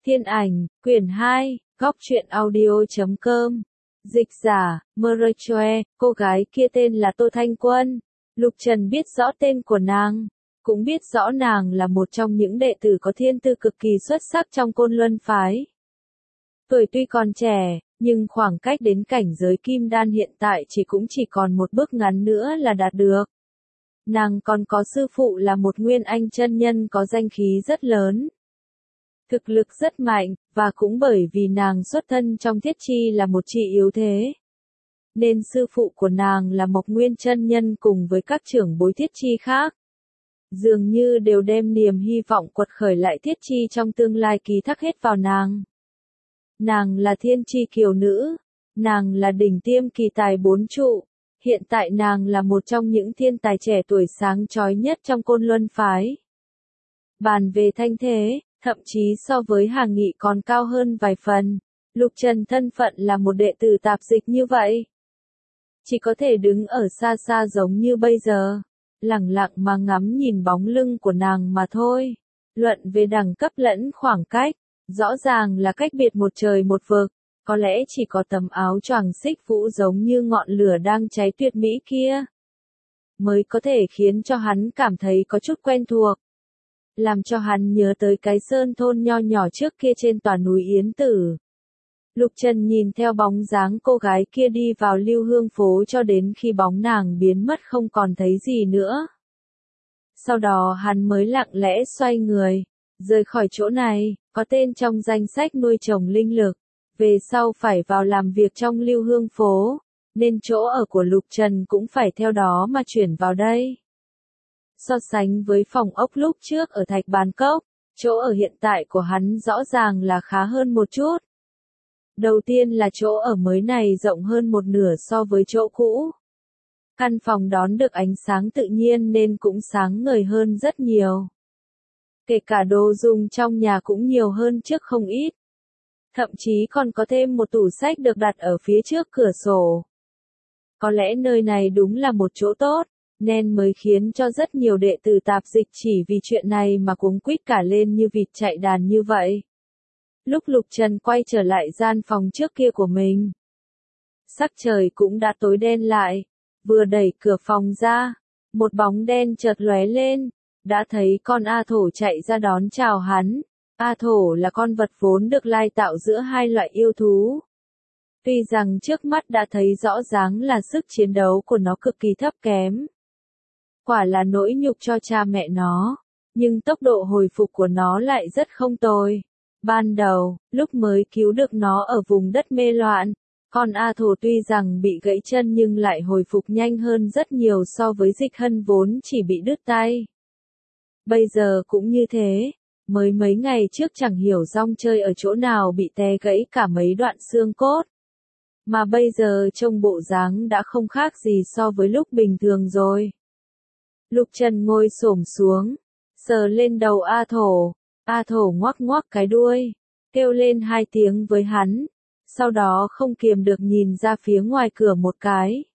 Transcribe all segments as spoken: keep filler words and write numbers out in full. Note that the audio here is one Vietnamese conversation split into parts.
Thiên ảnh, quyển hai, góc truyện audio.com. Dịch giả, Mơ-rơ-choe, cô gái kia tên là Tô Thanh Quân. Lục Trần biết rõ tên của nàng, cũng biết rõ nàng là một trong những đệ tử có thiên tư cực kỳ xuất sắc trong Côn Luân phái. Tuổi tuy còn trẻ, nhưng khoảng cách đến cảnh giới kim đan hiện tại chỉ cũng chỉ còn một bước ngắn nữa là đạt được. Nàng còn có sư phụ là một nguyên anh chân nhân có danh khí rất lớn. Thực lực rất mạnh, và cũng bởi vì nàng xuất thân trong thiết chi là một chị yếu thế. Nên sư phụ của nàng là Mộc Nguyên chân nhân cùng với các trưởng bối thiết chi khác. Dường như đều đem niềm hy vọng quật khởi lại thiết chi trong tương lai ký thác hết vào nàng. Nàng là thiên chi kiều nữ, nàng là đỉnh tiêm kỳ tài bốn trụ. Hiện tại nàng là một trong những thiên tài trẻ tuổi sáng chói nhất trong Côn Luân phái. Bàn về thanh thế, thậm chí so với Hàng Nghị còn cao hơn vài phần. Lục Trần thân phận là một đệ tử tạp dịch như vậy. Chỉ có thể đứng ở xa xa giống như bây giờ, lẳng lặng mà ngắm nhìn bóng lưng của nàng mà thôi. Luận về đẳng cấp lẫn khoảng cách, rõ ràng là cách biệt một trời một vực. Có lẽ chỉ có tấm áo choàng xích vũ giống như ngọn lửa đang cháy tuyệt mỹ kia, mới có thể khiến cho hắn cảm thấy có chút quen thuộc. Làm cho hắn nhớ tới cái sơn thôn nho nhỏ trước kia trên tòa núi Yến Tử. Lục Trần nhìn theo bóng dáng cô gái kia đi vào Lưu Hương phố cho đến khi bóng nàng biến mất không còn thấy gì nữa. Sau đó hắn mới lặng lẽ xoay người, rời khỏi chỗ này, có tên trong danh sách nuôi trồng linh lực. Về sau phải vào làm việc trong Lưu Hương phố, nên chỗ ở của Lục Trần cũng phải theo đó mà chuyển vào đây. So sánh với phòng ốc lúc trước ở Thạch Bàn Cốc, chỗ ở hiện tại của hắn rõ ràng là khá hơn một chút. Đầu tiên là chỗ ở mới này rộng hơn một nửa so với chỗ cũ. Căn phòng đón được ánh sáng tự nhiên nên cũng sáng ngời hơn rất nhiều. Kể cả đồ dùng trong nhà cũng nhiều hơn trước không ít. Thậm chí còn có thêm một tủ sách được đặt ở phía trước cửa sổ. Có lẽ nơi này đúng là một chỗ tốt, nên mới khiến cho rất nhiều đệ tử tạp dịch chỉ vì chuyện này mà cuống quýt cả lên như vịt chạy đàn như vậy. Lúc Lục Trần quay trở lại gian phòng trước kia của mình, sắc trời cũng đã tối đen lại. Vừa đẩy cửa phòng ra, một bóng đen chợt lóe lên, đã thấy con A Thổ chạy ra đón chào hắn. A Thổ là con vật vốn được lai tạo giữa hai loại yêu thú. Tuy rằng trước mắt đã thấy rõ ràng là sức chiến đấu của nó cực kỳ thấp kém. Quả là nỗi nhục cho cha mẹ nó, nhưng tốc độ hồi phục của nó lại rất không tồi. Ban đầu, lúc mới cứu được nó ở vùng đất mê loạn, con A Thổ tuy rằng bị gãy chân nhưng lại hồi phục nhanh hơn rất nhiều so với Dịch Hân vốn chỉ bị đứt tay. Bây giờ cũng như thế. Mới mấy ngày trước chẳng hiểu rong chơi ở chỗ nào bị té gãy cả mấy đoạn xương cốt. Mà bây giờ trông bộ dáng đã không khác gì so với lúc bình thường rồi. Lục Trần ngồi xổm xuống, sờ lên đầu A Thổ. A Thổ ngoắc ngoắc cái đuôi, kêu lên hai tiếng với hắn. Sau đó không kiềm được nhìn ra phía ngoài cửa một cái.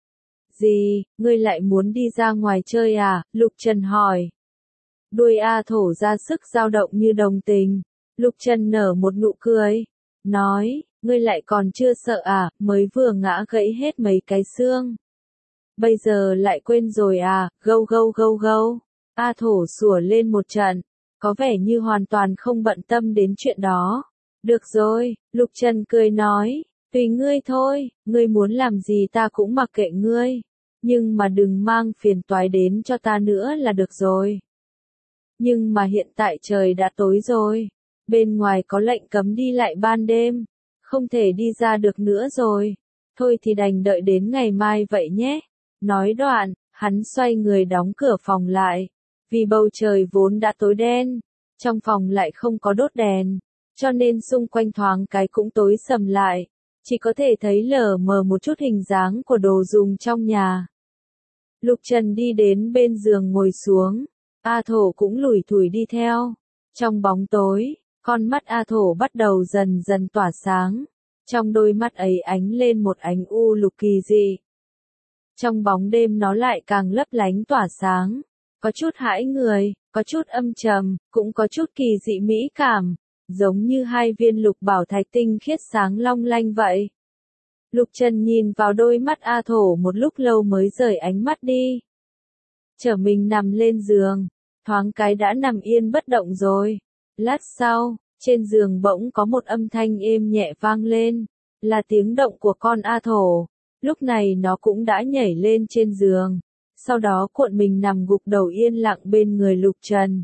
Gì, ngươi lại muốn đi ra ngoài chơi à? Lục Trần hỏi. Đuôi A Thổ ra sức dao động như đồng tình. Lục Trần nở một nụ cười, nói, ngươi lại còn chưa sợ à, mới vừa ngã gãy hết mấy cái xương. Bây giờ lại quên rồi à, gâu gâu gâu gâu. A Thổ sủa lên một trận, có vẻ như hoàn toàn không bận tâm đến chuyện đó. Được rồi, Lục Trần cười nói, tùy ngươi thôi, ngươi muốn làm gì ta cũng mặc kệ ngươi. Nhưng mà đừng mang phiền toái đến cho ta nữa là được rồi. Nhưng mà hiện tại trời đã tối rồi, bên ngoài có lệnh cấm đi lại ban đêm, không thể đi ra được nữa rồi, thôi thì đành đợi đến ngày mai vậy nhé. Nói đoạn, hắn xoay người đóng cửa phòng lại, vì bầu trời vốn đã tối đen, trong phòng lại không có đốt đèn, cho nên xung quanh thoáng cái cũng tối sầm lại, chỉ có thể thấy lờ mờ một chút hình dáng của đồ dùng trong nhà. Lục Trần đi đến bên giường ngồi xuống. A Thổ cũng lủi thủi đi theo. Trong bóng tối, con mắt A Thổ bắt đầu dần dần tỏa sáng. Trong đôi mắt ấy ánh lên một ánh u lục kỳ dị. Trong bóng đêm nó lại càng lấp lánh tỏa sáng. Có chút hãi người, có chút âm trầm, cũng có chút kỳ dị mỹ cảm. giống như hai viên lục bảo thạch tinh khiết sáng long lanh vậy. Lục Trần nhìn vào đôi mắt A Thổ một lúc lâu mới rời ánh mắt đi. Trở mình nằm lên giường, thoáng cái đã nằm yên bất động rồi. Lát sau, trên giường bỗng có một âm thanh êm nhẹ vang lên, là tiếng động của con A Thổ. Lúc này nó cũng đã nhảy lên trên giường, sau đó cuộn mình nằm gục đầu yên lặng bên người Lục Trần.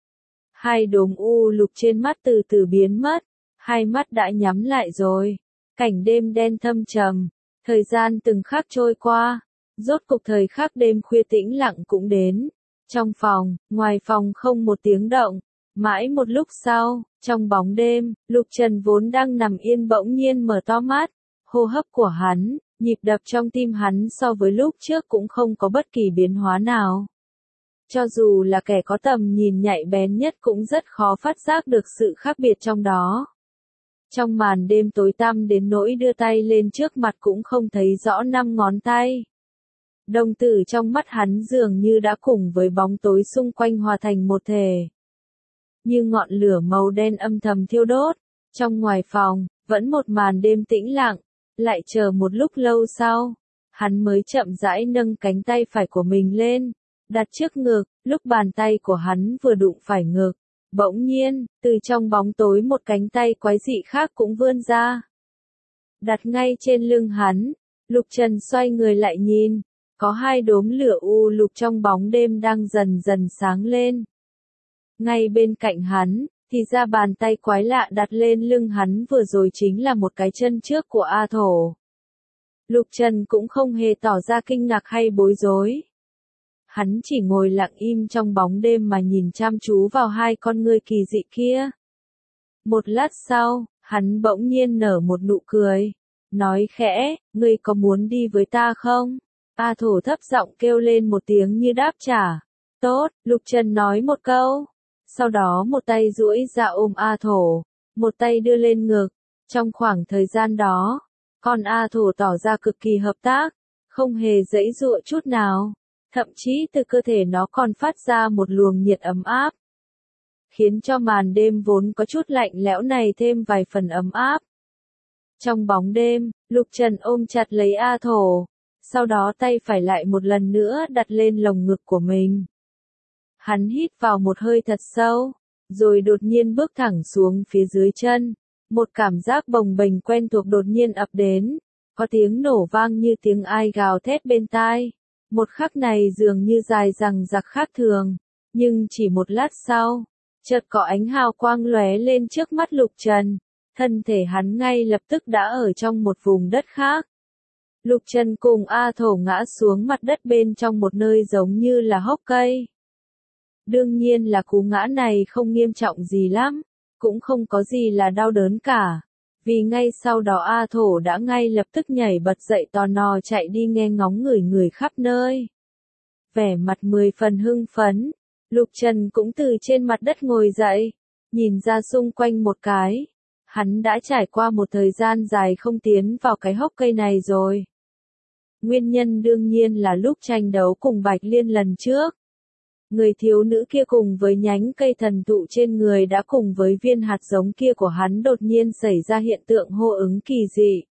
Hai đốm u lục trên mắt từ từ biến mất, hai mắt đã nhắm lại rồi. Cảnh đêm đen thâm trầm, thời gian từng khắc trôi qua, rốt cục thời khắc đêm khuya tĩnh lặng cũng đến. Trong phòng, ngoài phòng không một tiếng động, mãi một lúc sau, trong bóng đêm, Lục Trần vốn đang nằm yên bỗng nhiên mở to mắt, hô hấp của hắn, nhịp đập trong tim hắn so với lúc trước cũng không có bất kỳ biến hóa nào. Cho dù là kẻ có tầm nhìn nhạy bén nhất cũng rất khó phát giác được sự khác biệt trong đó. Trong màn đêm tối tăm đến nỗi đưa tay lên trước mặt cũng không thấy rõ năm ngón tay. Đồng tử trong mắt hắn dường như đã cùng với bóng tối xung quanh hòa thành một thể. Như ngọn lửa màu đen âm thầm thiêu đốt, trong ngoài phòng, vẫn một màn đêm tĩnh lặng, lại chờ một lúc lâu sau, hắn mới chậm rãi nâng cánh tay phải của mình lên, đặt trước ngực, lúc bàn tay của hắn vừa đụng phải ngực. Bỗng nhiên, từ trong bóng tối một cánh tay quái dị khác cũng vươn ra. Đặt ngay trên lưng hắn, Lục Trần xoay người lại nhìn, có hai đốm lửa u lục trong bóng đêm đang dần dần sáng lên. Ngay bên cạnh hắn, thì ra bàn tay quái lạ đặt lên lưng hắn vừa rồi chính là một cái chân trước của A Thổ. Lục Trần cũng không hề tỏ ra kinh ngạc hay bối rối. Hắn chỉ ngồi lặng im trong bóng đêm mà nhìn chăm chú vào hai con ngươi kỳ dị kia. Một lát sau, hắn bỗng nhiên nở một nụ cười, nói khẽ, ngươi có muốn đi với ta không? A Thổ thấp giọng kêu lên một tiếng như đáp trả. Tốt, Lục Trần nói một câu. Sau đó một tay duỗi ra ôm A Thổ, một tay đưa lên ngực. Trong khoảng thời gian đó, con A Thổ tỏ ra cực kỳ hợp tác, không hề giãy giụa chút nào. Thậm chí từ cơ thể nó còn phát ra một luồng nhiệt ấm áp, khiến cho màn đêm vốn có chút lạnh lẽo này thêm vài phần ấm áp. Trong bóng đêm, Lục Trần ôm chặt lấy A Thổ, sau đó tay phải lại một lần nữa đặt lên lồng ngực của mình. Hắn hít vào một hơi thật sâu, rồi đột nhiên bước thẳng xuống phía dưới chân. Một cảm giác bồng bềnh quen thuộc đột nhiên ập đến, có tiếng nổ vang như tiếng ai gào thét bên tai. Một khắc này dường như dài dằng dặc khác thường, nhưng chỉ một lát sau, chợt có ánh hào quang lóe lên trước mắt Lục Trần, thân thể hắn ngay lập tức đã ở trong một vùng đất khác. Lục Trần cùng A Thổ ngã xuống mặt đất bên trong một nơi giống như là hốc cây. Đương nhiên là cú ngã này không nghiêm trọng gì lắm, cũng không có gì là đau đớn cả. Vì ngay sau đó A Thổ đã ngay lập tức nhảy bật dậy tò nò chạy đi nghe ngóng người người khắp nơi. Vẻ mặt mười phần hưng phấn, Lục Trần cũng từ trên mặt đất ngồi dậy, nhìn ra xung quanh một cái. Hắn đã trải qua một thời gian dài không tiến vào cái hốc cây này rồi. Nguyên nhân đương nhiên là lúc tranh đấu cùng Bạch Liên lần trước. Người thiếu nữ kia cùng với nhánh cây thần thụ trên người đã cùng với viên hạt giống kia của hắn đột nhiên xảy ra hiện tượng hô ứng kỳ dị.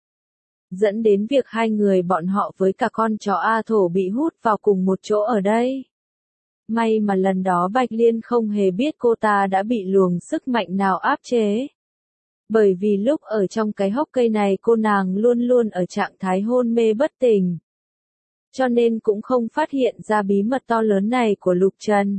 Dẫn đến việc hai người bọn họ với cả con chó A Thổ bị hút vào cùng một chỗ ở đây. May mà lần đó Bạch Liên không hề biết cô ta đã bị luồng sức mạnh nào áp chế. Bởi vì lúc ở trong cái hốc cây này cô nàng luôn luôn ở trạng thái hôn mê bất tỉnh. Cho nên cũng không phát hiện ra bí mật to lớn này của Lục Trần.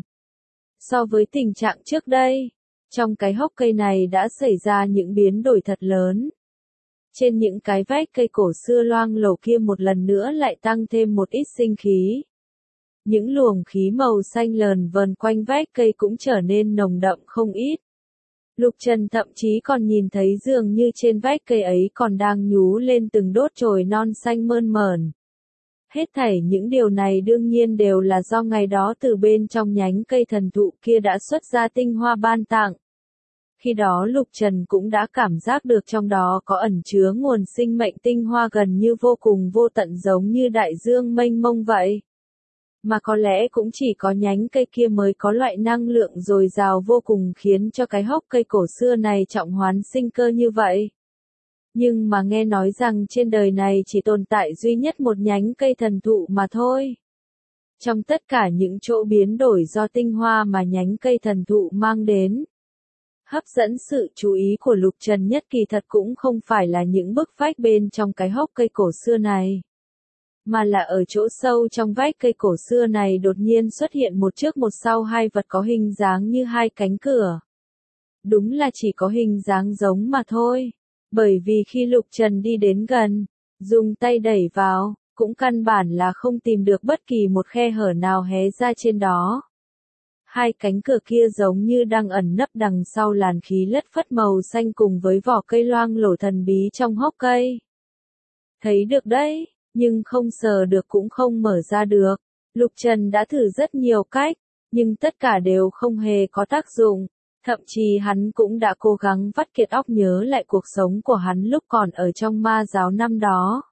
So với tình trạng trước đây, trong cái hốc cây này đã xảy ra những biến đổi thật lớn. Trên những cái vách cây cổ xưa loang lổ kia một lần nữa lại tăng thêm một ít sinh khí. Những luồng khí màu xanh lờn vờn quanh vách cây cũng trở nên nồng đậm không ít. Lục Trần thậm chí còn nhìn thấy dường như trên vách cây ấy còn đang nhú lên từng đốt chồi non xanh mơn mởn. Hết thảy những điều này đương nhiên đều là do ngày đó từ bên trong nhánh cây thần thụ kia đã xuất ra tinh hoa ban tặng. Khi đó Lục Trần cũng đã cảm giác được trong đó có ẩn chứa nguồn sinh mệnh tinh hoa gần như vô cùng vô tận giống như đại dương mênh mông vậy. Mà có lẽ cũng chỉ có nhánh cây kia mới có loại năng lượng dồi dào vô cùng khiến cho cái hốc cây cổ xưa này trọng hoán sinh cơ như vậy. Nhưng mà nghe nói rằng trên đời này chỉ tồn tại duy nhất một nhánh cây thần thụ mà thôi. Trong tất cả những chỗ biến đổi do tinh hoa mà nhánh cây thần thụ mang đến, hấp dẫn sự chú ý của Lục Trần nhất kỳ thật cũng không phải là những bức vách bên trong cái hốc cây cổ xưa này, mà là ở chỗ sâu trong vách cây cổ xưa này đột nhiên xuất hiện một trước một sau hai vật có hình dáng như hai cánh cửa. Đúng là chỉ có hình dáng giống mà thôi, bởi vì khi Lục Trần đi đến gần, dùng tay đẩy vào, cũng căn bản là không tìm được bất kỳ một khe hở nào hé ra trên đó. Hai cánh cửa kia giống như đang ẩn nấp đằng sau làn khí lất phất màu xanh cùng với vỏ cây loang lổ thần bí trong hốc cây. Thấy được đấy, nhưng không sờ được cũng không mở ra được. Lục Trần đã thử rất nhiều cách, nhưng tất cả đều không hề có tác dụng. Thậm chí hắn cũng đã cố gắng vắt kiệt óc nhớ lại cuộc sống của hắn lúc còn ở trong ma giáo năm đó.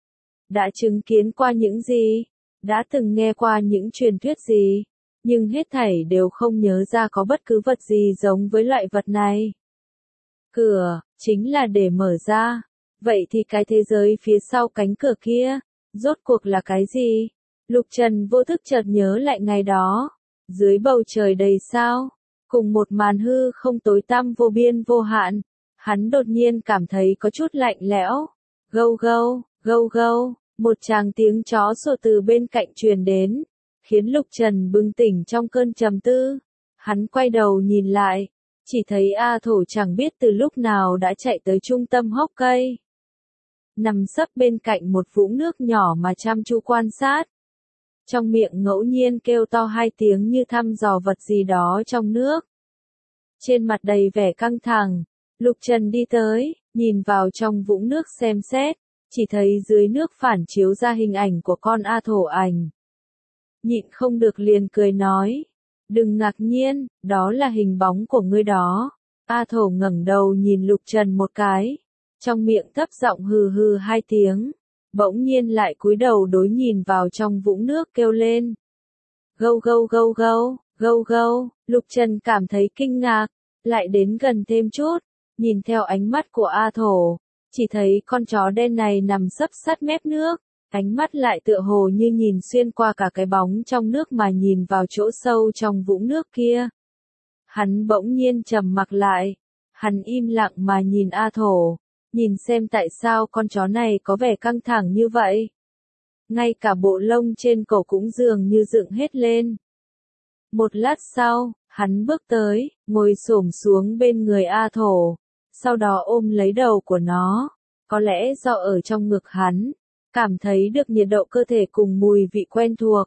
Đã chứng kiến qua những gì? Đã từng nghe qua những truyền thuyết gì? Nhưng hết thảy đều không nhớ ra có bất cứ vật gì giống với loại vật này. Cửa, chính là để mở ra. Vậy thì cái thế giới phía sau cánh cửa kia, rốt cuộc là cái gì? Lục Trần vô thức chợt nhớ lại ngày đó. Dưới bầu trời đầy sao, cùng một màn hư không tối tăm vô biên vô hạn, hắn đột nhiên cảm thấy có chút lạnh lẽo. Gâu gâu, gâu gâu, một tràng tiếng chó sủa từ bên cạnh truyền đến, khiến Lục Trần bừng tỉnh trong cơn trầm tư. Hắn quay đầu nhìn lại, chỉ thấy A Thổ chẳng biết từ lúc nào đã chạy tới trung tâm hốc cây. Nằm sấp bên cạnh một vũng nước nhỏ mà chăm chú quan sát. Trong miệng ngẫu nhiên kêu to hai tiếng như thăm dò vật gì đó trong nước. Trên mặt đầy vẻ căng thẳng, Lục Trần đi tới, nhìn vào trong vũng nước xem xét, chỉ thấy dưới nước phản chiếu ra hình ảnh của con A Thổ ảnh. Nhịn không được liền cười nói, đừng ngạc nhiên, đó là hình bóng của ngươi đó. A Thổ ngẩng đầu nhìn Lục Trần một cái, trong miệng thấp giọng hừ hừ hai tiếng, bỗng nhiên lại cúi đầu đối nhìn vào trong vũng nước kêu lên. Gâu gâu gâu gâu, gâu gâu, Lục Trần cảm thấy kinh ngạc, lại đến gần thêm chút, nhìn theo ánh mắt của A Thổ, chỉ thấy con chó đen này nằm sấp sát mép nước, ánh mắt lại tựa hồ như nhìn xuyên qua cả cái bóng trong nước mà nhìn vào chỗ sâu trong vũng nước kia. Hắn bỗng nhiên trầm mặc lại, hắn im lặng mà nhìn A Thổ, nhìn xem tại sao con chó này có vẻ căng thẳng như vậy. Ngay cả bộ lông trên cổ cũng dường như dựng hết lên. Một lát sau, hắn bước tới, ngồi xổm xuống bên người A Thổ, sau đó ôm lấy đầu của nó, có lẽ do ở trong ngực hắn, cảm thấy được nhiệt độ cơ thể cùng mùi vị quen thuộc.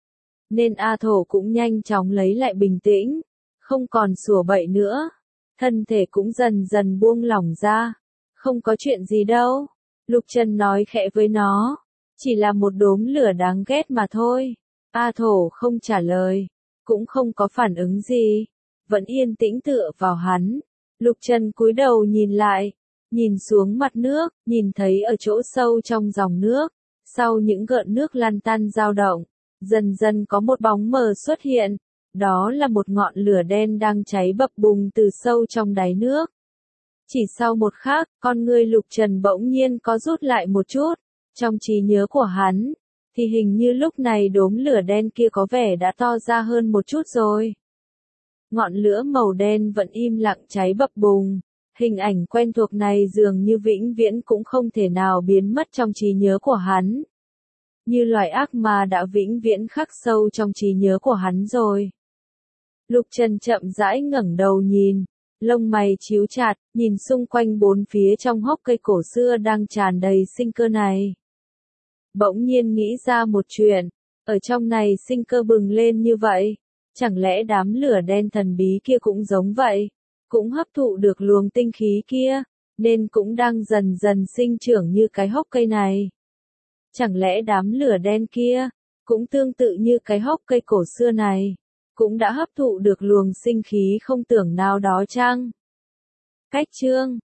Nên A Thổ cũng nhanh chóng lấy lại bình tĩnh, không còn sủa bậy nữa, thân thể cũng dần dần buông lỏng ra. Không có chuyện gì đâu, Lục Trần nói khẽ với nó, chỉ là một đốm lửa đáng ghét mà thôi. A Thổ không trả lời, cũng không có phản ứng gì, vẫn yên tĩnh tựa vào hắn. Lục Trần cúi đầu nhìn lại, nhìn xuống mặt nước, nhìn thấy ở chỗ sâu trong dòng nước, sau những gợn nước lăn tăn dao động, dần dần có một bóng mờ xuất hiện, đó là một ngọn lửa đen đang cháy bập bùng từ sâu trong đáy nước. Chỉ sau một khắc, con ngươi Lục Trần bỗng nhiên có rút lại một chút, trong trí nhớ của hắn, thì hình như lúc này đốm lửa đen kia có vẻ đã to ra hơn một chút rồi. Ngọn lửa màu đen vẫn im lặng cháy bập bùng, hình ảnh quen thuộc này dường như vĩnh viễn cũng không thể nào biến mất trong trí nhớ của hắn. Như loài ác ma đã vĩnh viễn khắc sâu trong trí nhớ của hắn rồi. Lục Trần chậm rãi ngẩng đầu nhìn. Lông mày chíu chặt, nhìn xung quanh bốn phía trong hốc cây cổ xưa đang tràn đầy sinh cơ này. Bỗng nhiên nghĩ ra một chuyện, ở trong này sinh cơ bừng lên như vậy, chẳng lẽ đám lửa đen thần bí kia cũng giống vậy, cũng hấp thụ được luồng tinh khí kia, nên cũng đang dần dần sinh trưởng như cái hốc cây này. Chẳng lẽ đám lửa đen kia, cũng tương tự như cái hốc cây cổ xưa này, cũng đã hấp thụ được luồng sinh khí không tưởng nào đó chăng? Cách chương